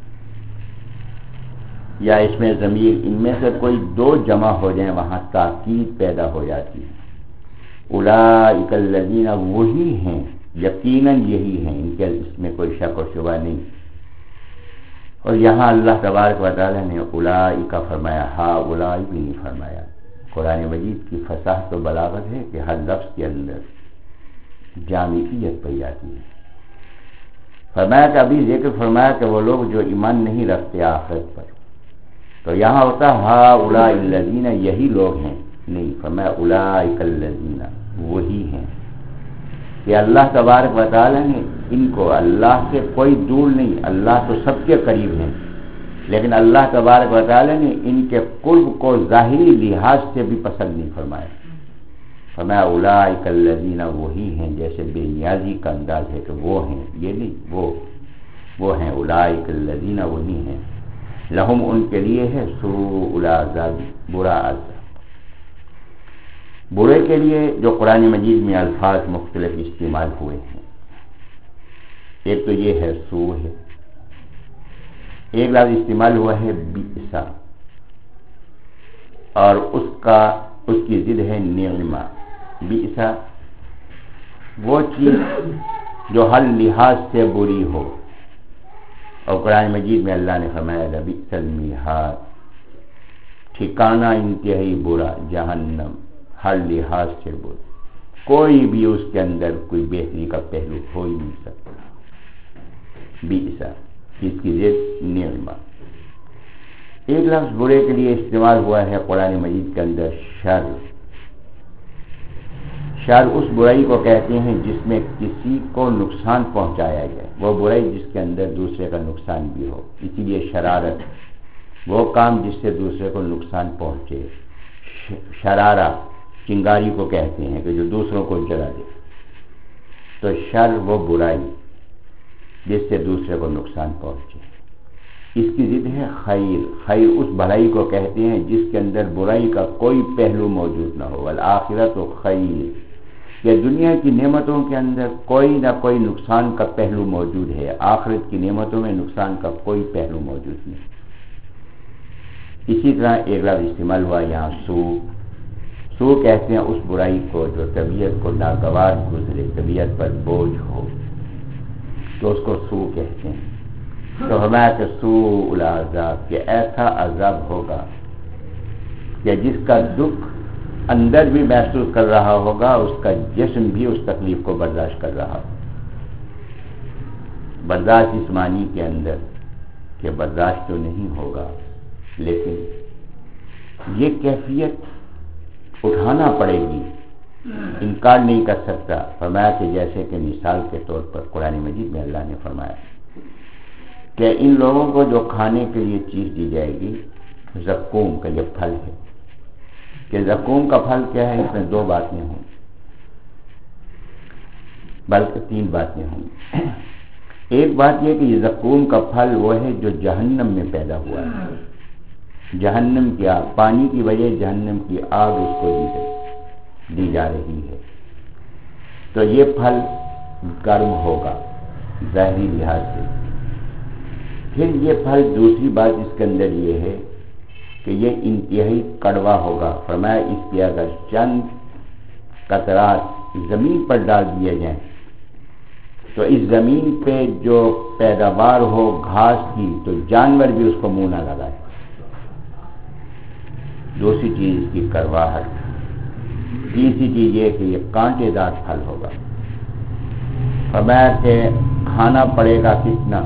یا اس میں ضمیر، ان میں سے کوئی دو جمع ہو جائیں وہاں تاکید پیدا ہو جاتی ہے۔ اولئک الذین، وہی ہیں، یقیناً یہی ہیں، ان کے اس میں کوئی شک و شبہ نہیں۔ اور یہاں اللہ تبارک و تعالیٰ نے اولئک فرمایا، ہا اولئک بھی نہیں فرمایا۔ قرآن مجید کی فصاحت و بلاغت ہے کہ ہر لفظ کے اندر جامعیت پائی جاتی ہے۔ فرمایا کہ ابھی ذکر فرمایا کہ وہ لوگ جو ایمان نہیں رکھتے آخرت پر، تو یہاں ہوتا ہا اولئک الذین، یہی لوگ ہیں، نہیں فرمایا اولئک الذین، وہی ہیں، کہ اللہ تبارک و تعالیٰ نے ان کو، اللہ سے کوئی دور نہیں، اللہ تو سب کے قریب ہیں، لیکن اللہ تبارک و تعالیٰ نے ان کے قرب کو ظاہری لحاظ سے بھی پسند نہیں فرمایا۔ فرمایا اولئک الذین، وہی ہیں، جیسے بے نیازی کا انداز ہے کہ وہ ہیں، یہ نہیں، وہ وہ ہیں، اولئک الذین، وہی ہیں، لہم، ان کے لیے ہے، سوء العذاب، برا عذاب۔ برے کے لیے جو قرآن مجید میں الفاظ مختلف استعمال ہوئے ہیں، ایک تو یہ ہے سوء ہے، ایک لفظ استعمال ہوا ہے بئس، اور اس کا اس کی ضد ہے نعمہ۔ بئس وہ چیز جو ہر لحاظ سے بری ہو، اور قرآن مجید میں اللہ نے فرمایا لبئس المہاد، ٹھکانہ انتہائی برا، جہنم، ہر لحاظ سے برا، کوئی بھی اس کے اندر کوئی بہتری کا پہلو ہو ہی نہیں سکتا۔ بئس، اس کی ضد نعمہ۔ ایک لفظ برے کے لیے استعمال ہوا ہے قرآن مجید کے اندر شر۔ شر اس برائی کو کہتے ہیں جس میں کسی کو نقصان پہنچایا جائے، وہ برائی جس کے اندر دوسرے کا نقصان بھی ہو، اسی لیے شرارت، وہ کام جس سے دوسرے کو نقصان پہنچے۔ شرارہ چنگاری کو کہتے ہیں کہ جو دوسروں کو جلا دے، تو شر وہ برائی جس سے دوسرے کو نقصان پہنچے۔ اس کی ضد ہے خیر۔ خیر اس بھلائی کو کہتے ہیں جس کے اندر برائی کا کوئی پہلو موجود نہ ہو، والآخرۃ خیر، کہ دنیا کی نعمتوں کے اندر کوئی نہ کوئی نقصان کا پہلو موجود ہے، آخرت کی نعمتوں میں نقصان کا کوئی پہلو موجود نہیں۔ اسی طرح ایک لفظ استعمال ہوا یہاں سوء۔ سوء کہتے ہیں اس برائی کو جو طبیعت کو ناگوار گزرے، طبیعت پر بوجھ ہو، تو اس کو سوء کہتے ہیں۔ تو ہمارا کہ سوء العذاب، کہ ایسا عذاب ہوگا کہ جس کا دکھ اندر بھی محسوس کر رہا ہوگا، اس کا جسم بھی اس تکلیف کو برداشت کر رہا ہو۔ برداشت اس معنی کے اندر کہ برداشت تو نہیں ہوگا، لیکن یہ کیفیت اٹھانا پڑے گی انکار نہیں کر سکتا. فرمایا کہ جیسے کہ مثال کے طور پر قرآن مجید میں اللہ نے فرمایا کہ ان لوگوں کو جو کھانے کے لیے چیز دی جائے گی زقوم کا یہ پھل ہے. کہ زقوم کا پھل کیا ہے؟ اس میں دو باتیں ہوں بلکہ تین باتیں ہوں. ایک بات یہ کہ یہ زقوم کا پھل وہ ہے جو جہنم میں پیدا ہوا ہے. جہنم کی آگ، پانی کی وجہ جہنم کی آگ اس کو دی گئی دی جا رہی ہے. تو یہ پھل گرم ہوگا ظاہری لحاظ سے. پھر یہ پھل دوسری بات اس کے اندر یہ ہے کہ یہ انتہائی کڑوا ہوگا. فرمایا اس کے اگر چند قطرات زمین پر ڈال دیے جائیں تو اس زمین پہ جو پیداوار ہو گھاس کی تو جانور بھی اس کو منہ نہ لگائے. دوسری چیز اس کی کرواہٹ. تیسری چیز یہ کہ یہ کانٹے دار پھل ہوگا. فرمایا کہ کھانا پڑے گا کتنا؟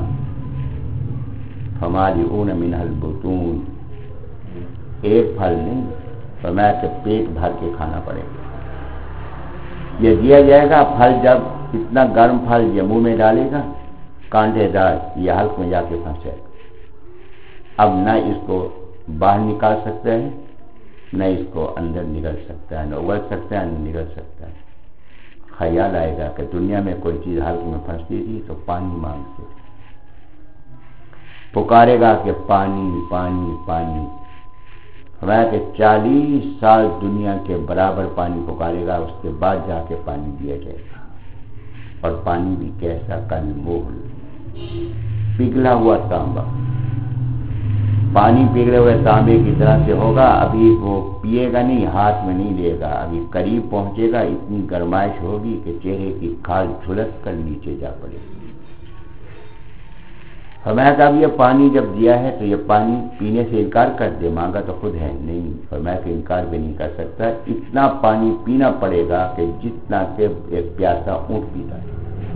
فمالئون منہ البطون. ایک پھل نہیں، فرمایا کہ پیٹ بھر کے کھانا پڑے گا. یہ دیا جائے گا پھل جب اتنا گرم پھل یہ منہ میں ڈالے گا کانٹے دار یہ حلق میں جا کے پھنس جائے گا. اب نہ اس کو باہر نکال سکتا ہے نہ اس کو اندر نگل سکتا ہے، نہ اگل سکتا ہے نہ نگل سکتا ہے. خیال آئے گا کہ دنیا میں کوئی چیز حلق میں پھنستی تھی تو پانی مانگتے پکارے گا کہ پانی پانی پانی. فرمایا کہ چالیس سال دنیا کے برابر پانی پکارے گا، اس کے بعد جا کے پانی دیا جائے گا. اور پانی بھی کیسا؟ کل مغل، پگھلا ہوا تانبا. پانی پگھلے ہوئے تانبے کی طرح سے ہوگا. ابھی وہ پیے گا نہیں، ہاتھ میں نہیں لے گا. ابھی قریب پہنچے گا اتنی گرمائش ہوگی کہ چہرے کی کھال جھلس کر نیچے جا پڑے گی. فرمایا کہ اب یہ پانی جب دیا ہے تو یہ پانی پینے سے انکار کر دے. مانگا تو خود ہے نہیں. فرمایا کہ انکار بھی نہیں کر سکتا. اتنا پانی پینا پڑے گا کہ جتنا کہ ایک پیاسا اونٹ پیتا ہے.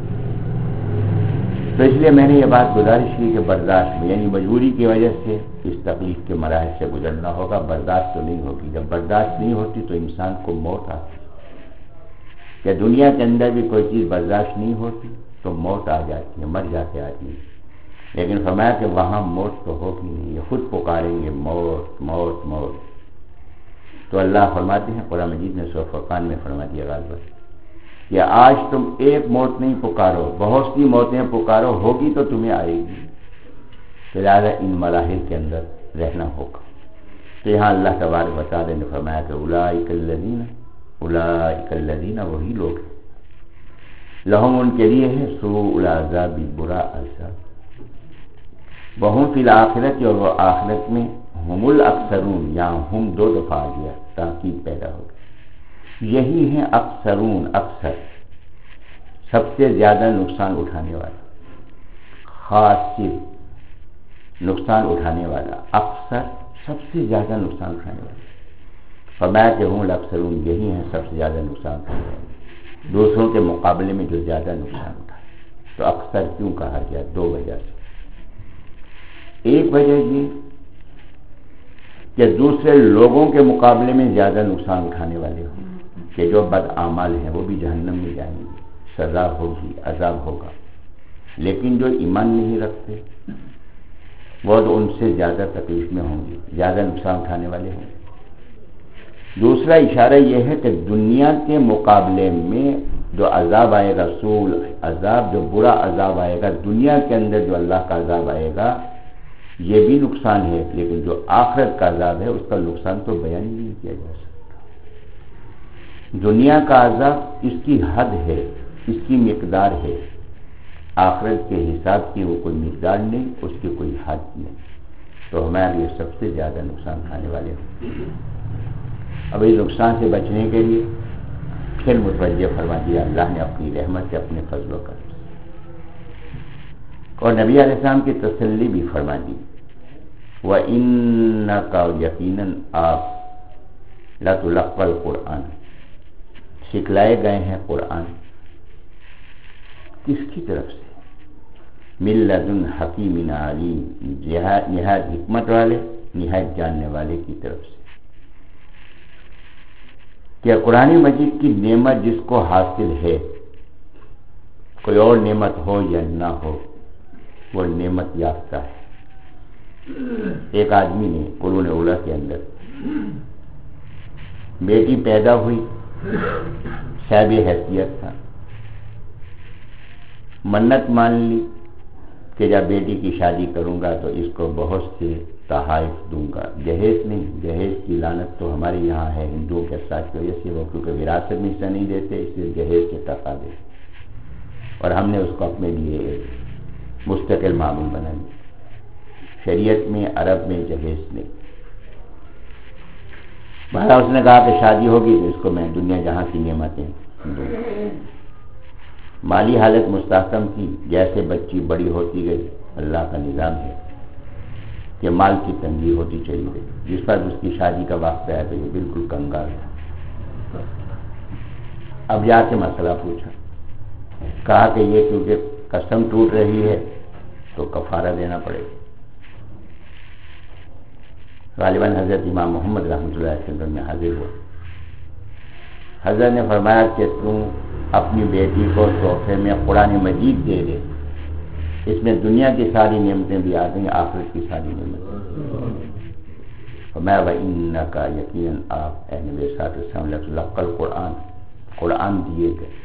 تو اس لیے میں نے یہ بات گزارش کی کہ برداشت میں یعنی مجبوری کی وجہ سے اس تکلیف کے مراحل سے گزرنا ہوگا. برداشت تو نہیں ہوگی. جب برداشت نہیں ہوتی تو انسان کو موت آتی. کہ دنیا کے اندر بھی کوئی چیز برداشت نہیں ہوتی تو موت آ جاتی ہے، مر جاتے آدمی. لیکن فرمایا کہ وہاں موت تو ہوگی نہیں، یہ خود پکاریں گے موت موت موت. تو اللہ فرماتے ہیں قرآن مجید نے سورہ فرقان میں فرما دیا غالباً کہ آج تم ایک موت نہیں پکارو، بہت سی موتیں پکارو، ہوگی تو تمہیں آئے گی. تو لہٰذا ان مراحل کے اندر رہنا ہوگا. تو یہاں اللہ تبارک و تعالی نے فرمایا کہ اولئک الذین اولئک الذین وہی لوگ ہیں لہم ان کے لیے ہے سوء العذاب برا عذاب. وہم فی الآخرت اور وہ آخرت میں ہم الاکثرون. یہاں ہم دو دفعہ آ گیا تاکید پیدا ہو گئی. یہی ہیں اکثرون، اکثر سب سے زیادہ نقصان اٹھانے والا، خاصر نقصان اٹھانے والا، اکثر سب سے زیادہ نقصان اٹھانے والا. فرمایا کہ ہم الاکثرون یہی ہیں سب سے زیادہ نقصان اٹھانے والے، دوسروں کے مقابلے میں جو زیادہ نقصان اٹھائے. تو اکثر کیوں کہا گیا؟ دو وجہ سے. ایک وجہ یہ کہ دوسرے لوگوں کے مقابلے میں زیادہ نقصان اٹھانے والے ہوں کہ جو بد اعمال ہیں وہ بھی جہنم میں جائیں گے، سزا ہوگی، عذاب ہوگا. لیکن جو ایمان نہیں رکھتے وہ تو ان سے زیادہ تکلیف میں ہوں گے، زیادہ نقصان اٹھانے والے ہوں گے. دوسرا اشارہ یہ ہے کہ دنیا کے مقابلے میں جو عذاب آئے گا، سول عذاب، جو برا عذاب آئے گا دنیا کے اندر، جو اللہ کا عذاب آئے گا یہ بھی نقصان ہے. لیکن جو آخرت کا عذاب ہے اس کا نقصان تو بیان ہی نہیں کیا جا سکتا. دنیا کا عذاب اس کی حد ہے، اس کی مقدار ہے. آخرت کے حساب کی وہ کوئی مقدار نہیں، اس کی کوئی حد نہیں. تو ہمارے لیے سب سے زیادہ نقصان کھانے والے ہوں. اب اس نقصان سے بچنے کے لیے پھر متوجہ فرما دیا اللہ نے اپنی رحمت سے، اپنے فضل و کرم سے. اور نبی علیہ السلام کی تسلی بھی فرما دی. وَإِنَّكَ یقیناً آپ لَتُلَقَّى الْقُرْآنَ سکھلائے گئے ہیں قرآن. کس کی طرف سے؟ مِن لَدُنْ حَکِیمٍ عَلِیمٍ نہایت حکمت والے، نہایت جاننے والے کی طرف سے. کہ قرآن مجید کی نعمت جس کو حاصل ہے، کوئی اور نعمت ہو یا نہ ہو، وہ نعمت یافتہ ہے۔ ایک آدمی نے قرون اولیٰ کے اندر بیٹی پیدا ہوئی، صاحب حیثیت تھا، منت مان لی کہ جب بیٹی کی شادی کروں گا تو اس کو بہت سے تحائف دوں گا، جہیز نہیں، جہیز کی لعنت تو ہمارے یہاں ہے ہندوؤں کے ساتھ کی وجہ سے، وہ کیونکہ وراثت میں حصہ نہیں دیتے اس لیے جہیز کے تقاضے، اور ہم نے اس کو اپنے لیے ایک مستقل معمول بنا لیا۔ شریعت میں عرب میں جہیز نہیں۔ بہرحال اس نے کہا کہ شادی ہوگی تو اس کو میں دنیا جہاں کی نعمتیں دوں گا۔ مالی حالت مستحکم تھی، جیسے بچی بڑی ہوتی گئی، اللہ کا نظام ہے کہ مال کی تنگی ہوتی چلی گئی۔ جس پر اس کی شادی کا وقت آیا تو یہ بالکل کنگال تھا۔ اب جا کے مسئلہ پوچھا، کہا کہ یہ کیونکہ قسم ٹوٹ رہی ہے تو کفارہ دینا پڑے گا۔ غالباً حضرت امام محمد رحمۃ اللہ علیہ وسلم میں حاضر ہوا۔ حضرت نے فرمایا کہ تم اپنی بیٹی کو تحفے میں قرآن مجید دے دے، اس میں دنیا کی ساری نعمتیں بھی آ گئیں، آخرت کی ساری نعمتیں۔ فرمایا وَإِنَّكَ یقیناً آپ اے نبی صلی اللہ علیہ وسلم لَتُلَقَّى القرآن، قرآن دیے گئے۔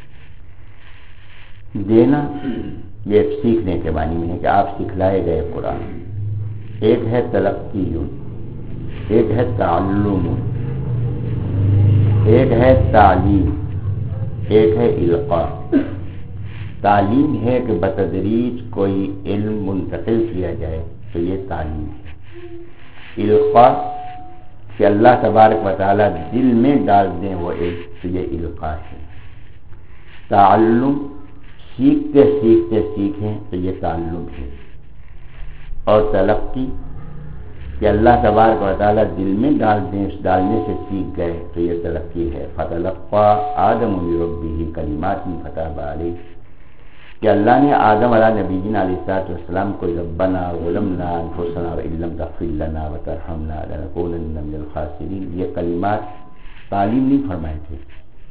دینا یہ ایک سیکھنے کے معنی میں ہے کہ آپ سکھلائے گئے قرآن۔ ایک ہے تلقی، ایک ہے تعلم، ایک ہے تعلیم، ایک ہے القاء۔ تعلیم ہے کہ بتدریج کوئی علم منتقل کیا جائے تو یہ تعلیم ہے۔ القاء کہ اللہ تبارک و تعالیٰ دل میں ڈال دیں وہ علم تو یہ القاء ہے۔ تعلم سیکھتے سیکھتے سیکھیں تو یہ تعلم ہے، اور تلقی کہ اللہ تبارک و تعالیٰ دل میں ڈال دیں، اس ڈالنے سے سیکھ گئے تو یہ تلقی ہے۔ فَتَلَقَّى آدَمُ مِن رَبِّهِ كَلِمَاتٍ فَتَابَ عَلَيْهِ کہ اللہ نے آدم علیہ نبینا علیہ الصلوۃ والسلام کو ربنا ظلمنا انفسنا وان لم تغفر لنا وترحمنا لنكونن من الخاسرین، یہ کلمات تعلیم نہیں فرمائے تھے،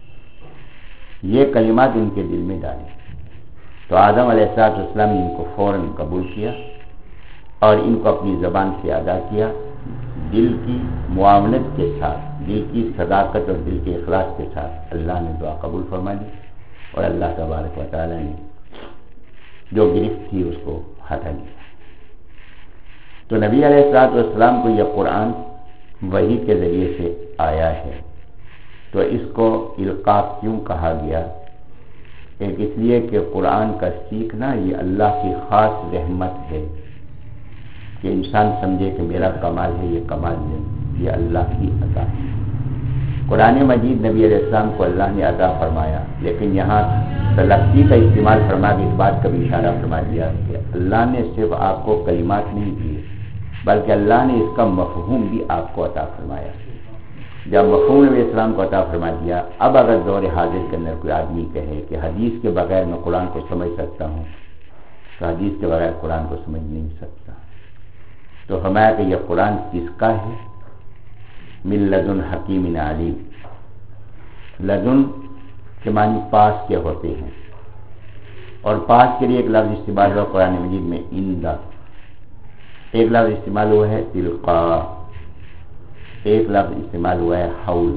یہ کلمات ان کے دل میں ڈالے تو آدم علیہ الصلوۃ والسلام نے ان کو فوراً قبول کیا اور ان کو اپنی زبان سے ادا کیا، دل کی معاونت کے ساتھ، دل کی صداقت اور دل کے اخلاص کے ساتھ اللہ نے دعا قبول فرما لی، اور اللہ تبارک و تعالیٰ نے جو گرفت تھی اس کو ہٹا لیا۔ تو نبی علیہ الصلوۃ والسلام کو یہ قرآن وحی کے ذریعے سے آیا ہے، تو اس کو القاء کیوں کہا گیا؟ ایک اس لیے کہ قرآن کا سیکھنا یہ اللہ کی خاص رحمت ہے کہ انسان سمجھے کہ میرا کمال ہے، یہ کمال نہیں، یہ اللہ کی عطا ہے۔ قرآن مجید نبی علیہ السلام کو اللہ نے عطا فرمایا، لیکن یہاں تلقی کا استعمال فرما کے اس بات کا بھی اشارہ فرما دیا کہ اللہ نے صرف آپ کو کلمات نہیں دیے بلکہ اللہ نے اس کا مفہوم بھی آپ کو عطا فرمایا۔ جب مفہوم نبی اسلام کو عطا فرما دیا، اب اگر دور حاضر کے اندر کوئی آدمی کہے کہ حدیث کے بغیر میں قرآن کو سمجھ سکتا ہوں تو حدیث کے بغیر قرآن کو سمجھ نہیں سکتا۔ تو فرمایا کہ یہ قرآن کس کا ہے؟ من لدن حکیم علیم۔ لدن کے معنی پاس کے ہوتے ہیں، اور پاس کے لیے ایک لفظ استعمال ہوا قرآن مجید میں اندہ، ایک لفظ استعمال ہوا ہے تلقاء، ایک لفظ استعمال ہوا ہے حول،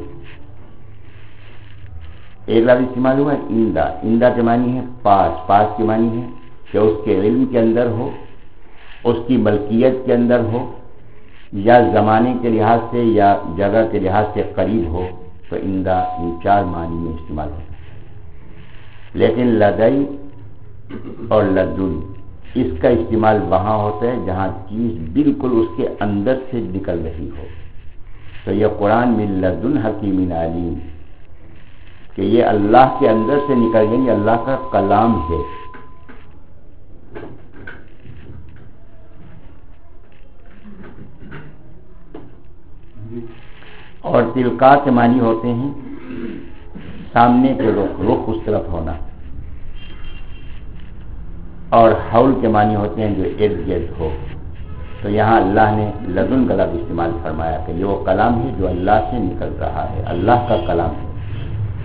ایک لفظ استعمال ہوا ہے اندہ۔ اندہ کے معنی ہے پاس، پاس کے معنی ہے کہ اس کے علم کے اندر ہو، اس کی ملکیت کے اندر ہو، یا زمانے کے لحاظ سے یا جگہ کے لحاظ سے قریب ہو، تو اندہ ان چار معنی میں استعمال ہوتا ہے۔ لیکن لدئی اور لدن اس کا استعمال وہاں ہوتا ہے جہاں چیز بالکل اس کے اندر سے نکل رہی ہو۔ تو یہ قرآن من لدن حکیم علیم کہ یہ اللہ کے اندر سے نکل گئی، یہ اللہ کا کلام ہے۔ اور تلقاء کے معنی ہوتے ہیں سامنے کے رخ، رخ اس طرف ہونا، اور حول کے معنی ہوتے ہیں جو ارد گرد ہو۔ تو یہاں اللہ نے لدن کا لفظ استعمال فرمایا کہ یہ وہ کلام ہے جو اللہ سے نکل رہا ہے، اللہ کا کلام ہے۔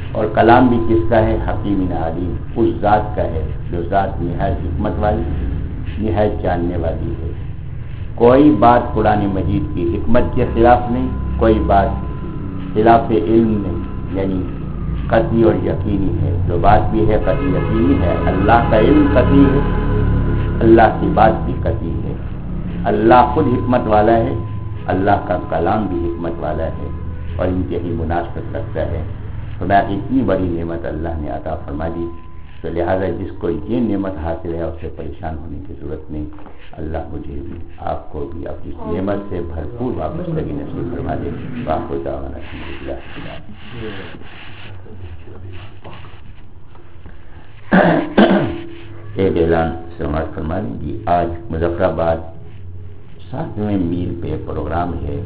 اور کلام بھی کس کا ہے؟ حکیم علیم، اس ذات کا ہے جو ذات نہایت حکمت والی، نہایت جاننے والی ہے۔ کوئی بات قرآن مجید کی حکمت کے خلاف نہیں، کوئی بات خلاف علم نہیں، یعنی قطعی اور یقینی ہے۔ جو بات بھی ہے قطعی یقینی ہے۔ اللہ کا علم قطعی ہے، اللہ کی بات بھی قطعی ہے۔ اللہ خود حکمت والا ہے، اللہ کا کلام بھی حکمت والا ہے اور انتہائی مناسبت رکھتا ہے۔ تو میں اتنی بڑی نعمت اللہ نے عطا فرما دی، تو لہذا جس کو یہ نعمت حاصل ہے اسے پریشان ہونے کی ضرورت نہیں۔ اللہ مجھے بھی آپ کو بھی اپنی نعمت سے بھرپور واپس لگی نصیب فرما دے۔ باقی دعوانا الحمدللہ۔ ایک اعلان سماعت فرما لیجیے۔ آج مظفر آباد ساتویں میل پہ پروگرام ہے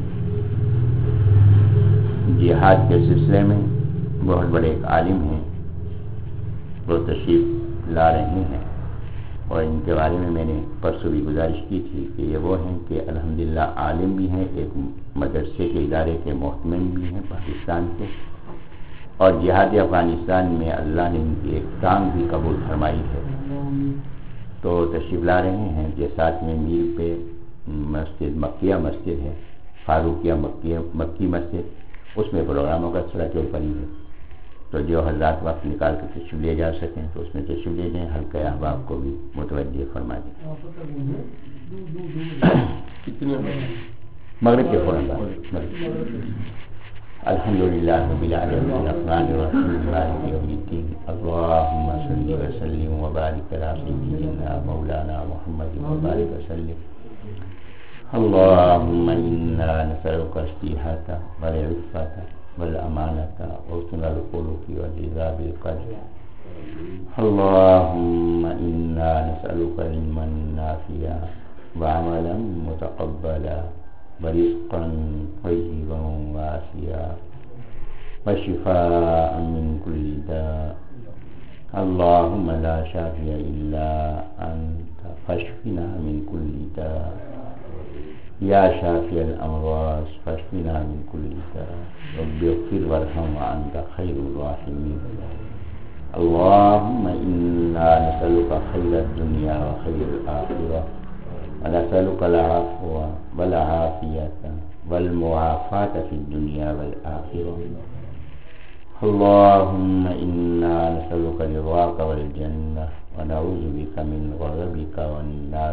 جہاد کے سلسلے میں۔ بہت بڑے ایک عالم ہیں، وہ تشریف لا رہے ہیں، اور ان کے بارے میں میں نے پرسوں بھی گزارش کی تھی کہ یہ وہ ہیں کہ الحمدللہ عالم بھی ہیں، ایک مدرسے کے ادارے کے محتمم بھی ہیں پاکستان کے، اور جہاد افغانستان میں اللہ نے ان کی ایک ٹانگ بھی قبول فرمائی ہے۔ تو تشریف لا رہے ہیں کہ ساتویں میل پہ مسجد مکیہ مسجد ہے، فاروقیہ مکیہ مکی مسجد، اس میں پروگراموں کا سلسلہ کے اوپر ہی ہے۔ تو جو حضرات وقت نکال کے تشریف لے جا سکیں تو اس میں تشریف لے جائیں، حلقہ احباب کو بھی متوجہ فرما دیں۔ مغرب کے فوراً بعد الحمدللہ رب العالمین الرحمن الرحیم مالک یوم الدین اللہم صلی وسلم وبارک علی سیدنا مولانا محمد وبارک وسلم اللہم انا نسألک الصحة والعفة والأمانة وحسن الخلق والرضا بالقدر اللهم إنا نسألك علما نافعا وعملا متقبلا ورزقا طيبا واسعا وشفاء من كل داء اللهم لا شافي إلا أنت فاشفنا من كل داء یا شافی الامراض فاشفنا من كل داء رب اغفر وارحم وانت خیر الراحمین اللهم انا نسألك خیر الدنیا وخیر الآخرة ونسألك العفو والعافیة والمعافاة في الدنيا والآخرة اللهم انا نسألك رضاك والجنة ونعوذ بك من غضبك والنار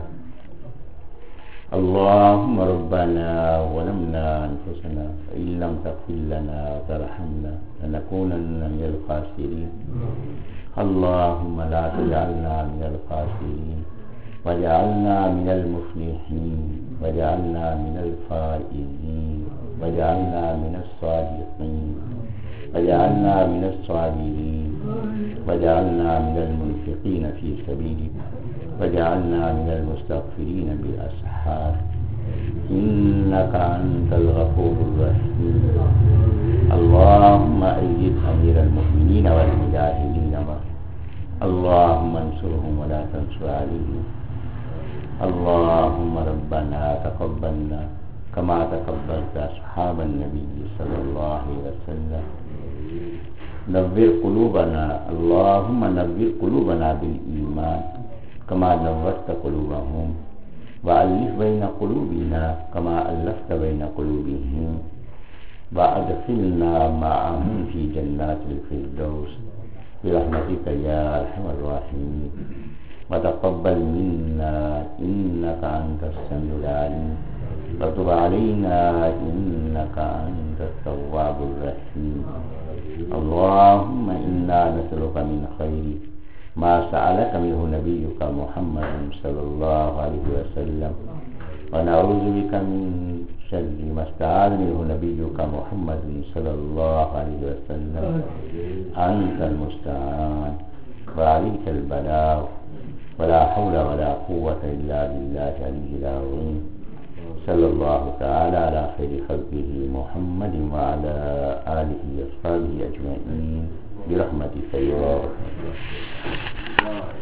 اللهم ربنا ظلمنا أنفسنا وإن لم تغفر لنا وترحمنا لنكونن من الخاسرين اللهم لا تجعلنا من الخاسرين واجعلنا من المفلحين واجعلنا من الفائزين واجعلنا من الصادقين واجعلنا من الصابرين واجعلنا من المنفقين في سبيلك واجعلنا من المستغفرين بالأسحار إنك أنت الغفور الرحيم اللهم أيد أمير المؤمنين والمجاهدين اللهم انصرهم ولا تنصر عليهم اللهم ربنا تقبلنا كما تقبلت أصحاب النبي صلى الله عليه وسلم نور قلوبنا اللهم نور قلوبنا بالإيمان كما نورت قلوبهم وألف بين قلوبنا كما ألفت بين قلوبهم وأدخلنا معهم في جنات الفردوس برحمتك يا أرحم الراحمين وتقبل منا إنك أنت السميع العليم وتب علينا إنك أنت التواب الرحيم اللهم إنا نسألك من خير ما سألك منه نبيك محمد صلى الله عليه وسلم ونعوذ بك من شر ما استعاذ منه نبيك محمد صلى الله عليه وسلم أنت المستعان وعليك البلاغ ولا حول ولا قوة إلا بالله العلي العظيم صلى الله تعالى على خير خلقه محمد وعلى آله وصحبه أجمعين برحمتك يا رب